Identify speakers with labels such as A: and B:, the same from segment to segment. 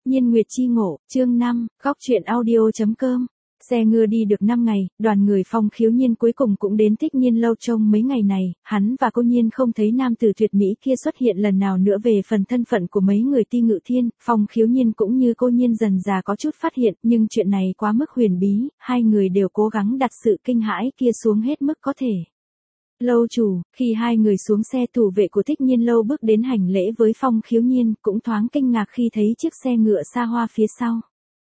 A: Nhiên Nguyệt chi ngộ, chương 5, góc truyện audio.com. Xe ngựa đi được 5 ngày, đoàn người Phong Khiếu Nhiên cuối cùng cũng đến Thích Nhiên lâu trông mấy ngày này, hắn và cô Nhiên không thấy nam tử tuyệt mỹ kia xuất hiện lần nào nữa. Về phần thân phận của mấy người Ti Ngự Thiên, Phong Khiếu Nhiên cũng như cô Nhiên dần dà có chút phát hiện, nhưng chuyện này quá mức huyền bí, hai người đều cố gắng đặt sự kinh hãi kia xuống hết mức có thể. Lâu chủ, khi hai người xuống xe, thủ vệ của Thích Nhiên lâu bước đến hành lễ với Phong Khiếu Nhiên, cũng thoáng kinh ngạc khi thấy chiếc xe ngựa xa hoa phía sau.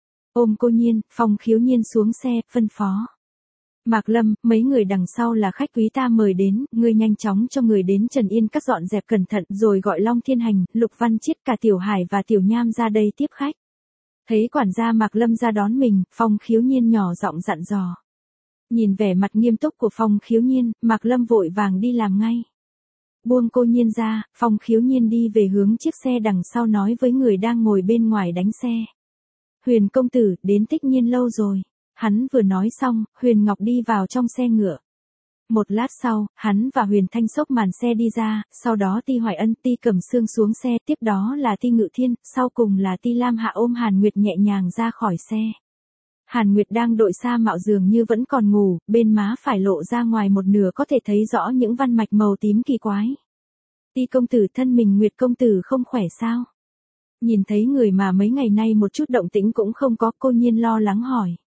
A: Ôm cô Nhiên, Phong Khiếu Nhiên xuống xe, phân phó. Mạc Lâm, mấy người đằng sau là khách quý ta mời đến, ngươi nhanh chóng cho người đến Trần Yên Các dọn dẹp cẩn thận, rồi gọi Long Thiên Hành, Lục Văn Chiết, cả Tiểu Hải và Tiểu Nham ra đây tiếp khách. Thấy quản gia Mạc Lâm ra đón mình, Phong Khiếu Nhiên nhỏ giọng dặn dò. Nhìn vẻ mặt nghiêm túc của Phong Khiếu Nhiên, Mạc Lâm vội vàng đi làm ngay. Buông cô Nhiên ra, Phong Khiếu Nhiên đi về hướng chiếc xe đằng sau, nói với người đang ngồi bên ngoài đánh xe. Huyền công tử, đến Thích Nhiên lâu rồi. Hắn vừa nói xong, Huyền Ngọc đi vào trong xe ngựa. Một lát sau, hắn và Huyền Thanh xốc màn xe đi ra, sau đó Ti Hoài Ân, Ti Cẩm Sương xuống xe, tiếp đó là Ti Ngự Thiên, sau cùng là Ti Lam Hạ ôm Hàn Nguyệt nhẹ nhàng ra khỏi xe. Hàn Nguyệt đang đội sa mạo dường như vẫn còn ngủ, bên má phải lộ ra ngoài một nửa có thể thấy rõ những văn mạch màu tím kỳ quái. Ti công tử, thân mình Nguyệt công tử không khỏe sao? Nhìn thấy người mà mấy ngày nay một chút động tĩnh cũng không có, cô Nhiên lo lắng hỏi.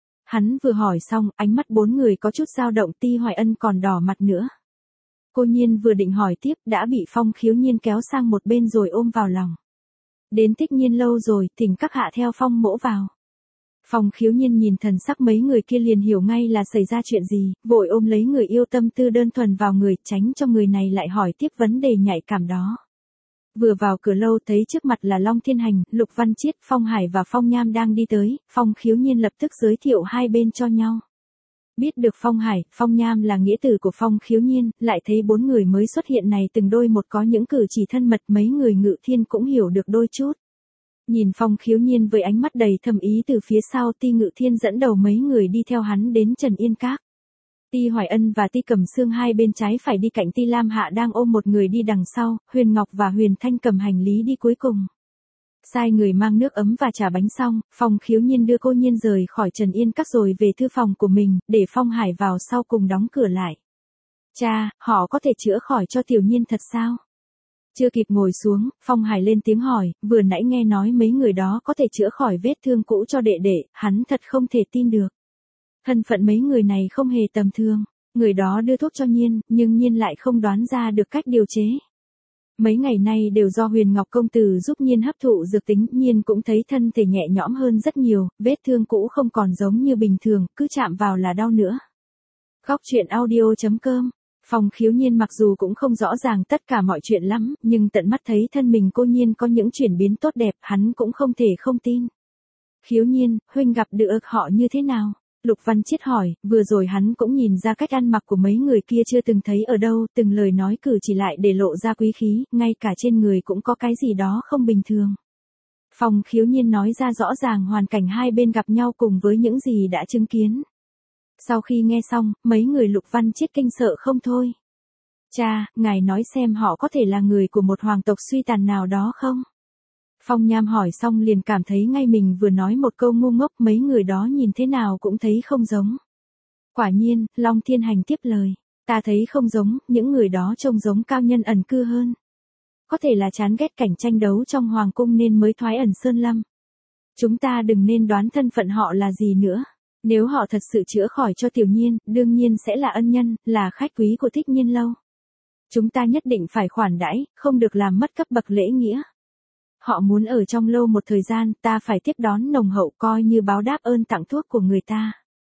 A: Hắn vừa hỏi xong, ánh mắt bốn người có chút dao động, Ti Hoài Ân còn đỏ mặt nữa. Cô Nhiên vừa định hỏi tiếp, đã bị Phong Khiếu Nhiên kéo sang một bên rồi ôm vào lòng. Đến Thích Nhiên lâu rồi, thỉnh các hạ theo Phong mỗ vào. Phong Khiếu Nhiên nhìn thần sắc mấy người kia liền hiểu ngay là xảy ra chuyện gì, vội ôm lấy người yêu tâm tư đơn thuần vào người, tránh cho người này lại hỏi tiếp vấn đề nhạy cảm đó. Vừa vào cửa lâu thấy trước mặt là Long Thiên Hành, Lục Văn Chiết, Phong Hải và Phong Nham đang đi tới, Phong Khiếu Nhiên lập tức giới thiệu hai bên cho nhau. Biết được Phong Hải, Phong Nham là nghĩa tử của Phong Khiếu Nhiên, lại thấy bốn người mới xuất hiện này từng đôi một có những cử chỉ thân mật, mấy người Ngự Thiên cũng hiểu được đôi chút. Nhìn Phong Khiếu Nhiên với ánh mắt đầy thầm ý từ phía sau, Ti Ngự Thiên dẫn đầu mấy người đi theo hắn đến Trần Yên Các. Ti Hoài Ân và Ti Cẩm Sương hai bên trái phải đi cạnh, Ti Lam Hạ đang ôm một người đi đằng sau, Huyền Ngọc và Huyền Thanh cầm hành lý đi cuối cùng. Sai người mang nước ấm và trà bánh xong, Phong Khiếu Nhiên đưa cô Nhiên rời khỏi Trần Yên Các rồi về thư phòng của mình, để Phong Hải vào sau cùng đóng cửa lại. Cha, họ có thể chữa khỏi cho Tiểu Nhiên thật sao? Chưa kịp ngồi xuống, Phong Hải lên tiếng hỏi, vừa nãy nghe nói mấy người đó có thể chữa khỏi vết thương cũ cho đệ đệ, hắn thật không thể tin được. Thân phận mấy người này không hề tầm thường, người đó đưa thuốc cho Nhiên, nhưng Nhiên lại không đoán ra được cách điều chế. Mấy ngày nay đều do Huyền Ngọc công tử giúp Nhiên hấp thụ dược tính, Nhiên cũng thấy thân thể nhẹ nhõm hơn rất nhiều, vết thương cũ không còn giống như bình thường, cứ chạm vào là đau nữa. Góc truyện audio.com. Phong Khiếu Nhiên mặc dù cũng không rõ ràng tất cả mọi chuyện lắm, nhưng tận mắt thấy thân mình cô Nhiên có những chuyển biến tốt đẹp, hắn cũng không thể không tin. Khiếu Nhiên, huynh gặp được họ như thế nào? Lục Văn Chiết hỏi, vừa rồi hắn cũng nhìn ra cách ăn mặc của mấy người kia chưa từng thấy ở đâu, từng lời nói cử chỉ lại để lộ ra quý khí, ngay cả trên người cũng có cái gì đó không bình thường. Phong Khiếu Nhiên nói ra rõ ràng hoàn cảnh hai bên gặp nhau cùng với những gì đã chứng kiến. Sau khi nghe xong, mấy người Lục Văn Chiết kinh sợ không thôi. Cha, ngài nói xem họ có thể là người của một hoàng tộc suy tàn nào đó không? Phong Nham hỏi xong liền cảm thấy ngay mình vừa nói một câu ngu ngốc, mấy người đó nhìn thế nào cũng thấy không giống. Quả nhiên, Long Thiên Hành tiếp lời, ta thấy không giống, những người đó trông giống cao nhân ẩn cư hơn. Có thể là chán ghét cảnh tranh đấu trong hoàng cung nên mới thoái ẩn sơn lâm. Chúng ta đừng nên đoán thân phận họ là gì nữa. Nếu họ thật sự chữa khỏi cho Tiểu Nhiên, đương nhiên sẽ là ân nhân, là khách quý của Thích Nhiên lâu. Chúng ta nhất định phải khoản đãi, không được làm mất cấp bậc lễ nghĩa. Họ muốn ở trong lâu một thời gian, ta phải tiếp đón nồng hậu coi như báo đáp ơn tặng thuốc của người ta.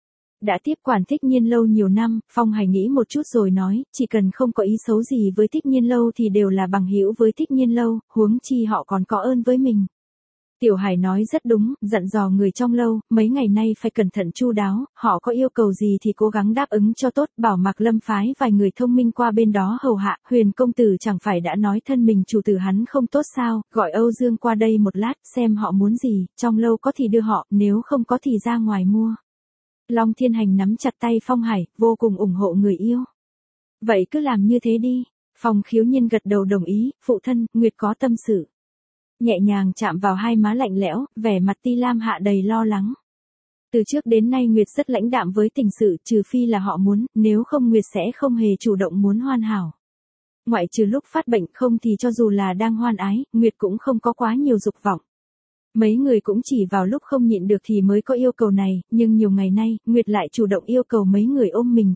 A: Đã tiếp quản Thích Nhiên lâu nhiều năm, Phong Hải nghĩ một chút rồi nói, chỉ cần không có ý xấu gì với Thích Nhiên lâu thì đều là bằng hữu với Thích Nhiên lâu, huống chi họ còn có ơn với mình. Tiểu Hải nói rất đúng, dặn dò người trong lâu, mấy ngày nay phải cẩn thận chu đáo, họ có yêu cầu gì thì cố gắng đáp ứng cho tốt, bảo Mạc Lâm phái vài người thông minh qua bên đó hầu hạ. Huyền công tử chẳng phải đã nói thân mình chủ tử hắn không tốt sao, gọi Âu Dương qua đây một lát, xem họ muốn gì, trong lâu có thì đưa họ, nếu không có thì ra ngoài mua. Long Thiên Hành nắm chặt tay Phong Hải, vô cùng ủng hộ người yêu. Vậy cứ làm như thế đi. Phong Khiếu Nhiên gật đầu đồng ý, phụ thân, Nguyệt có tâm sự. nhẹ nhàng chạm vào hai má lạnh lẽo, vẻ mặt Ti Lam Hạ đầy lo lắng. Từ trước đến nay Nguyệt rất lãnh đạm với tình sự, trừ phi là họ muốn, nếu không Nguyệt sẽ không hề chủ động muốn hoàn hảo. Ngoại trừ lúc phát bệnh, không thì cho dù là đang hoan ái, Nguyệt cũng không có quá nhiều dục vọng. Mấy người cũng chỉ vào lúc không nhịn được thì mới có yêu cầu này, nhưng nhiều ngày nay, Nguyệt lại chủ động yêu cầu mấy người ôm mình,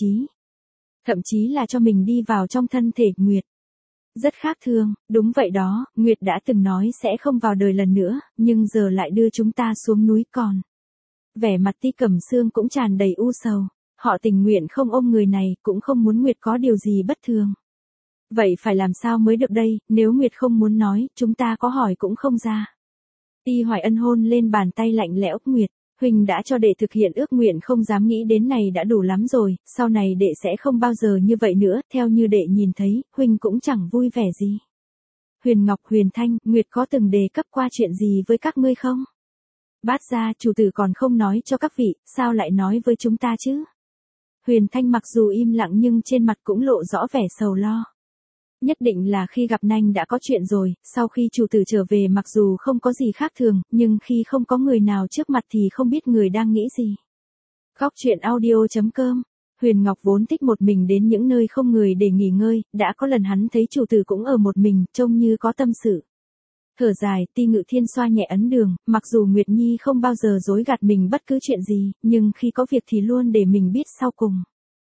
A: thậm chí là cho mình đi vào trong thân thể Nguyệt. Rất khác thường, đúng vậy đó, Nguyệt đã từng nói sẽ không vào đời lần nữa, nhưng giờ lại đưa chúng ta xuống núi còn. Vẻ mặt Ti Cẩm Sương cũng tràn đầy u sầu, họ tình nguyện không ôm người này, cũng không muốn Nguyệt có điều gì bất thường. Vậy phải làm sao mới được đây, nếu Nguyệt không muốn nói, chúng ta có hỏi cũng không ra. Ti Hoài Ân hôn lên bàn tay lạnh lẽo, Nguyệt, huynh đã cho đệ thực hiện ước nguyện không dám nghĩ đến này đã đủ lắm rồi, sau này đệ sẽ không bao giờ như vậy nữa, theo như đệ nhìn thấy, huynh cũng chẳng vui vẻ gì. Huyền Ngọc Huyền Thanh, Nguyệt có từng đề cấp qua chuyện gì với các ngươi không? Bát gia chủ tử còn không nói cho các vị, sao lại nói với chúng ta chứ? Huyền Thanh mặc dù im lặng nhưng trên mặt cũng lộ rõ vẻ sầu lo. Nhất định là khi gặp Nanh đã có chuyện rồi, sau khi chủ tử trở về mặc dù không có gì khác thường, nhưng khi không có người nào trước mặt thì không biết người đang nghĩ gì. Góc truyện audio.com. Huyền Ngọc vốn thích một mình đến những nơi không người để nghỉ ngơi, đã có lần hắn thấy chủ tử cũng ở một mình, trông như có tâm sự. Thở dài, Ti Ngự Thiên xoa nhẹ ấn đường, mặc dù Nguyệt Nhi không bao giờ dối gạt mình bất cứ chuyện gì, nhưng khi có việc thì luôn để mình biết sau cùng.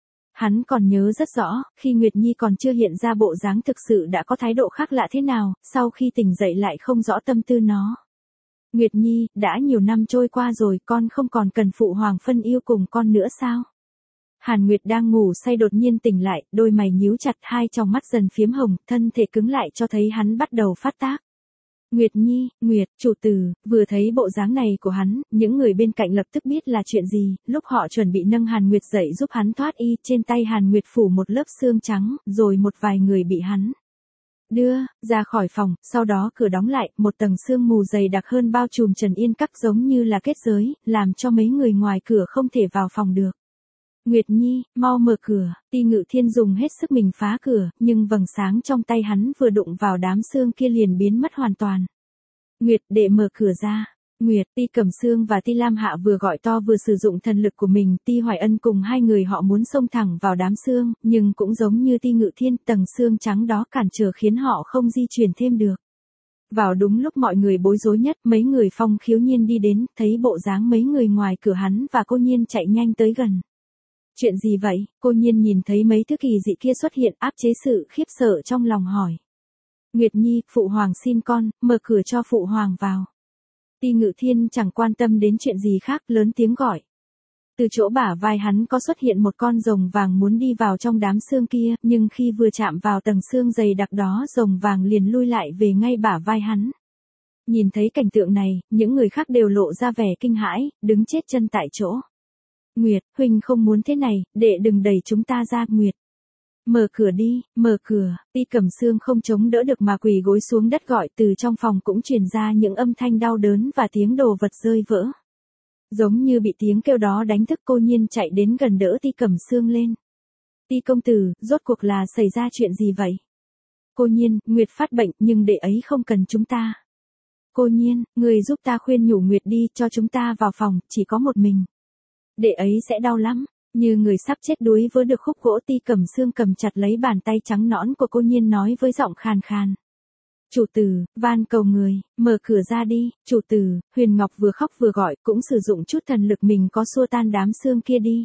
A: Hắn còn nhớ rất rõ, khi Nguyệt Nhi còn chưa hiện ra bộ dáng thực sự đã có thái độ khác lạ thế nào, sau khi tỉnh dậy lại không rõ tâm tư nó. Nguyệt Nhi, đã nhiều năm trôi qua rồi, con không còn cần phụ hoàng phân yêu cùng con nữa sao? Hàn Nguyệt đang ngủ say đột nhiên tỉnh lại, đôi mày nhíu chặt, hai tròng mắt dần phiếm hồng, thân thể cứng lại cho thấy hắn bắt đầu phát tác. Nguyệt Nhi, Nguyệt, chủ tử, vừa thấy bộ dáng này của hắn, những người bên cạnh lập tức biết là chuyện gì, lúc họ chuẩn bị nâng Hàn Nguyệt dậy giúp hắn thoát y, trên tay Hàn Nguyệt phủ một lớp xương trắng, rồi một vài người bị hắn đưa ra khỏi phòng, sau đó cửa đóng lại, một tầng sương mù dày đặc hơn bao trùm Trần Yên Các giống như là kết giới, làm cho mấy người ngoài cửa không thể vào phòng được. Nguyệt Nhi, mau mở cửa, Ti Ngự Thiên dùng hết sức mình phá cửa, nhưng vầng sáng trong tay hắn vừa đụng vào đám sương kia liền biến mất hoàn toàn. Nguyệt, để mở cửa ra. Nguyệt, Ti Cẩm Sương và Ti Lam Hạ vừa gọi to vừa sử dụng thần lực của mình, Ti Hoài Ân cùng hai người họ muốn xông thẳng vào đám sương, nhưng cũng giống như Ti Ngự Thiên, tầng sương trắng đó cản trở khiến họ không di chuyển thêm được. Vào đúng lúc mọi người bối rối nhất, mấy người Phong Khiếu Nhiên đi đến, thấy bộ dáng mấy người ngoài cửa hắn và cô Nhiên chạy nhanh tới gần. Chuyện gì vậy? Cô Nhiên nhìn thấy mấy thứ kỳ dị kia xuất hiện, áp chế sự khiếp sợ trong lòng hỏi. Nguyệt Nhi, phụ hoàng xin con, mở cửa cho phụ hoàng vào. Ti Ngự Thiên chẳng quan tâm đến chuyện gì khác, lớn tiếng gọi. Từ chỗ bả vai hắn có xuất hiện một con rồng vàng muốn đi vào trong đám xương kia, nhưng khi vừa chạm vào tầng xương dày đặc đó, rồng vàng liền lui lại về ngay bả vai hắn. Nhìn thấy cảnh tượng này, những người khác đều lộ ra vẻ kinh hãi, đứng chết chân tại chỗ. Nguyệt, huynh không muốn thế này, đệ đừng đẩy chúng ta ra, Nguyệt. Mở cửa đi, mở cửa, Ti Cẩm Sương không chống đỡ được mà quỳ gối xuống đất gọi, từ trong phòng cũng truyền ra những âm thanh đau đớn và tiếng đồ vật rơi vỡ. Giống như bị tiếng kêu đó đánh thức, cô Nhiên chạy đến gần đỡ Ti Cẩm Sương lên. Ti công tử, rốt cuộc là xảy ra chuyện gì vậy? Cô Nhiên, Nguyệt phát bệnh nhưng đệ ấy không cần chúng ta. Cô Nhiên, người giúp ta khuyên nhủ Nguyệt đi, cho chúng ta vào phòng, chỉ có một mình. Đệ ấy sẽ đau lắm. Như người sắp chết đuối với được khúc gỗ, Ti Cẩm Sương cầm chặt lấy bàn tay trắng nõn của cô Nhiên nói với giọng khàn khàn. Chủ tử, van cầu người, mở cửa ra đi, chủ tử. Huyền Ngọc vừa khóc vừa gọi, cũng sử dụng chút thần lực mình có xua tan đám xương kia đi.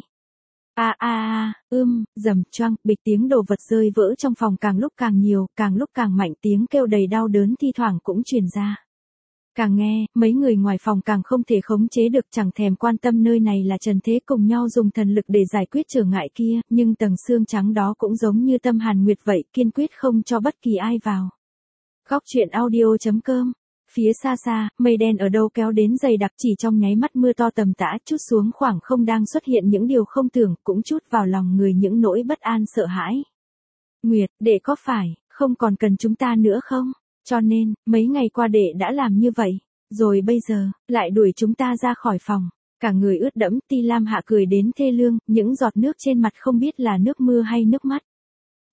A: Rầm choang, bịch, tiếng đồ vật rơi vỡ trong phòng càng lúc càng nhiều, càng lúc càng mạnh, tiếng kêu đầy đau đớn thi thoảng cũng truyền ra. Càng nghe, mấy người ngoài phòng càng không thể khống chế được, chẳng thèm quan tâm nơi này là trần thế, cùng nhau dùng thần lực để giải quyết trở ngại kia, nhưng tầng xương trắng đó cũng giống như tâm Hàn Nguyệt vậy, kiên quyết không cho bất kỳ ai vào. Góc truyện audio.com. Phía xa xa, mây đen ở đâu kéo đến dày đặc, chỉ trong nháy mắt mưa to tầm tã chút xuống khoảng không, đang xuất hiện những điều không tưởng, cũng chút vào lòng người những nỗi bất an sợ hãi. Nguyệt, đệ có phải không còn cần chúng ta nữa không? Cho nên, mấy ngày qua đệ đã làm như vậy, rồi bây giờ, lại đuổi chúng ta ra khỏi phòng. Cả người ướt đẫm, Ti Lam Hạ cười đến thê lương, những giọt nước trên mặt không biết là nước mưa hay nước mắt.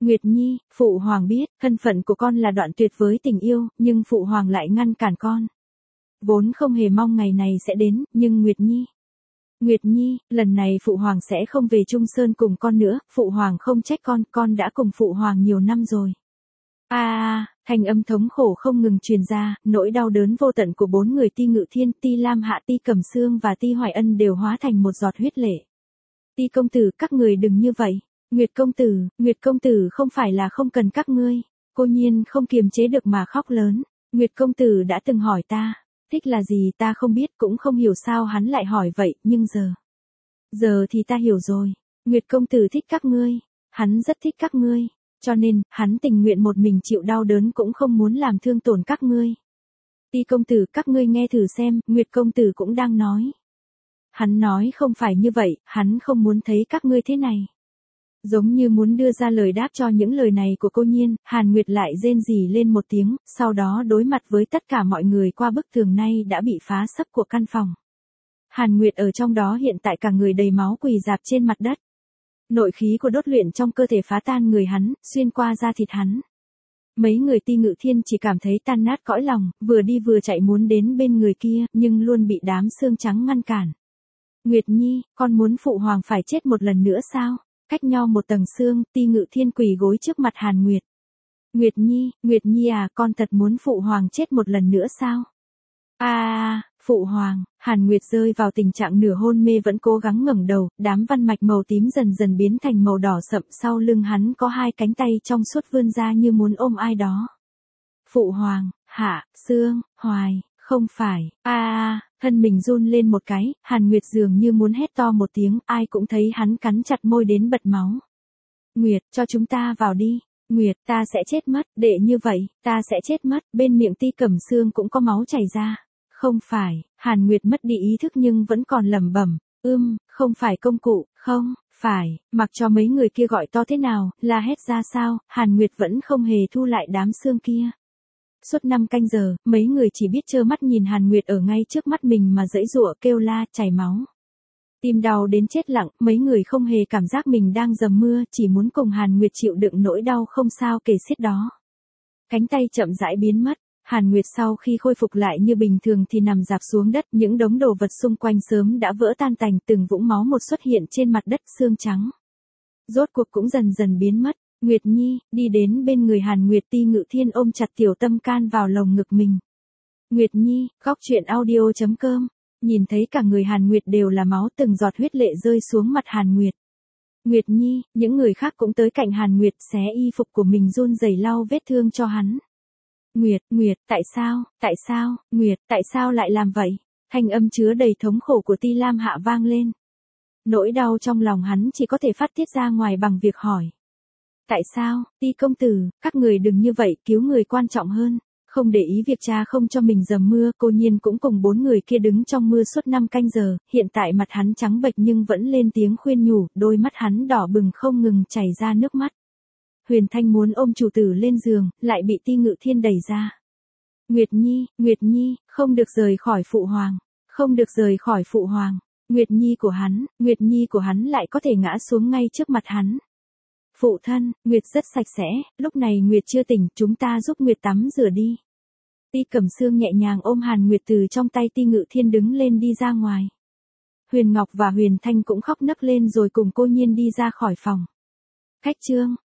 A: Nguyệt Nhi, Phụ Hoàng biết, thân phận của con là đoạn tuyệt với tình yêu, nhưng Phụ Hoàng lại ngăn cản con. Vốn không hề mong ngày này sẽ đến, nhưng Nguyệt Nhi, lần này Phụ Hoàng sẽ không về Trung Sơn cùng con nữa, Phụ Hoàng không trách con đã cùng Phụ Hoàng nhiều năm rồi. Thanh âm thống khổ không ngừng truyền ra, nỗi đau đớn vô tận của 4 người Ti Ngự Thiên, Ti Lam Hạ, Ti Cẩm Xương và Ti Hoài Ân đều hóa thành một giọt huyết lệ. Ti công tử, các người đừng như vậy. Nguyệt công tử không phải là không cần các ngươi. Cô Nhiên không kiềm chế được mà khóc lớn. Nguyệt công tử đã từng hỏi ta, thích là gì ta không biết, cũng không hiểu sao hắn lại hỏi vậy, nhưng giờ thì ta hiểu rồi. Nguyệt công tử thích các ngươi, hắn rất thích các ngươi, cho nên, hắn tình nguyện một mình chịu đau đớn cũng không muốn làm thương tổn các ngươi. Ti công tử, các ngươi nghe thử xem, Nguyệt công tử cũng đang nói. Hắn nói không phải như vậy, hắn không muốn thấy các ngươi thế này. Giống như muốn đưa ra lời đáp cho những lời này của cô Nhiên, Hàn Nguyệt lại rên rỉ lên một tiếng, sau đó đối mặt với tất cả mọi người qua bức tường nay đã bị phá sấp của căn phòng. Hàn Nguyệt ở trong đó hiện tại cả người đầy máu quỳ rạp trên mặt đất. Nội khí của đốt luyện trong cơ thể phá tan người hắn, xuyên qua da thịt hắn. Mấy người Ti Ngự Thiên chỉ cảm thấy tan nát cõi lòng, vừa đi vừa chạy muốn đến bên người kia, nhưng luôn bị đám xương trắng ngăn cản. Nguyệt Nhi, con muốn Phụ Hoàng phải chết một lần nữa sao? Cách nhau một tầng xương, Ti Ngự Thiên quỳ gối trước mặt Hàn Nguyệt. Nguyệt Nhi à, con thật muốn Phụ Hoàng chết một lần nữa sao? Phụ Hoàng, Hàn Nguyệt rơi vào tình trạng nửa hôn mê vẫn cố gắng ngẩng đầu, đám văn mạch màu tím dần dần biến thành màu đỏ sậm, sau lưng hắn có 2 cánh tay trong suốt vươn ra như muốn ôm ai đó. Phụ Hoàng, Hạ, Sương, Hoài, không phải, thân mình run lên một cái, Hàn Nguyệt dường như muốn hét to một tiếng, ai cũng thấy hắn cắn chặt môi đến bật máu. Nguyệt, cho chúng ta vào đi. Nguyệt, ta sẽ chết mất, đệ như vậy, ta sẽ chết mất, bên miệng Ti Cẩm Xương cũng có máu chảy ra. Không phải, Hàn Nguyệt mất đi ý thức nhưng vẫn còn lẩm bẩm, không phải công cụ, không, phải, mặc cho mấy người kia gọi to thế nào, la hét ra sao, Hàn Nguyệt vẫn không hề thu lại đám xương kia. Suốt 5 canh giờ, mấy người chỉ biết trơ mắt nhìn Hàn Nguyệt ở ngay trước mắt mình mà giãy giụa kêu la, chảy máu. Tim đau đến chết lặng, mấy người không hề cảm giác mình đang dầm mưa, chỉ muốn cùng Hàn Nguyệt chịu đựng nỗi đau không sao kể xiết đó. Cánh tay chậm rãi biến mất. Hàn Nguyệt sau khi khôi phục lại như bình thường thì nằm rạp xuống đất, những đống đồ vật xung quanh sớm đã vỡ tan tành, từng vũng máu một xuất hiện trên mặt đất, xương trắng. Rốt cuộc cũng dần dần biến mất. Nguyệt Nhi, đi đến bên người Hàn Nguyệt, Ti Ngự Thiên ôm chặt Tiểu Tâm Can vào lồng ngực mình. Nguyệt Nhi, góc truyện audio.com, nhìn thấy cả người Hàn Nguyệt đều là máu, từng giọt huyết lệ rơi xuống mặt Hàn Nguyệt. Nguyệt Nhi, những người khác cũng tới cạnh Hàn Nguyệt, xé y phục của mình run rẩy lau vết thương cho hắn. Nguyệt, tại sao, Nguyệt, tại sao lại làm vậy? Thanh âm chứa đầy thống khổ của Ti Lam Hạ vang lên. Nỗi đau trong lòng hắn chỉ có thể phát tiết ra ngoài bằng việc hỏi. Tại sao, Ti công tử, các người đừng như vậy, cứu người quan trọng hơn. Không để ý việc cha không cho mình dầm mưa, cô Nhiên cũng cùng 4 người kia đứng trong mưa suốt 5 canh giờ, hiện tại mặt hắn trắng bệch nhưng vẫn lên tiếng khuyên nhủ, đôi mắt hắn đỏ bừng không ngừng chảy ra nước mắt. Huyền Thanh muốn ôm chủ tử lên giường, lại bị Ti Ngự Thiên đẩy ra. Nguyệt Nhi, không được rời khỏi Phụ Hoàng, không được rời khỏi Phụ Hoàng. Nguyệt Nhi của hắn lại có thể ngã xuống ngay trước mặt hắn. Phụ thân, Nguyệt rất sạch sẽ, lúc này Nguyệt chưa tỉnh, chúng ta giúp Nguyệt tắm rửa đi. Ti Cẩm Xương nhẹ nhàng ôm Hàn Nguyệt từ trong tay Ti Ngự Thiên đứng lên đi ra ngoài. Huyền Ngọc và Huyền Thanh cũng khóc nấc lên rồi cùng cô Nhiên đi ra khỏi phòng. Khách trương,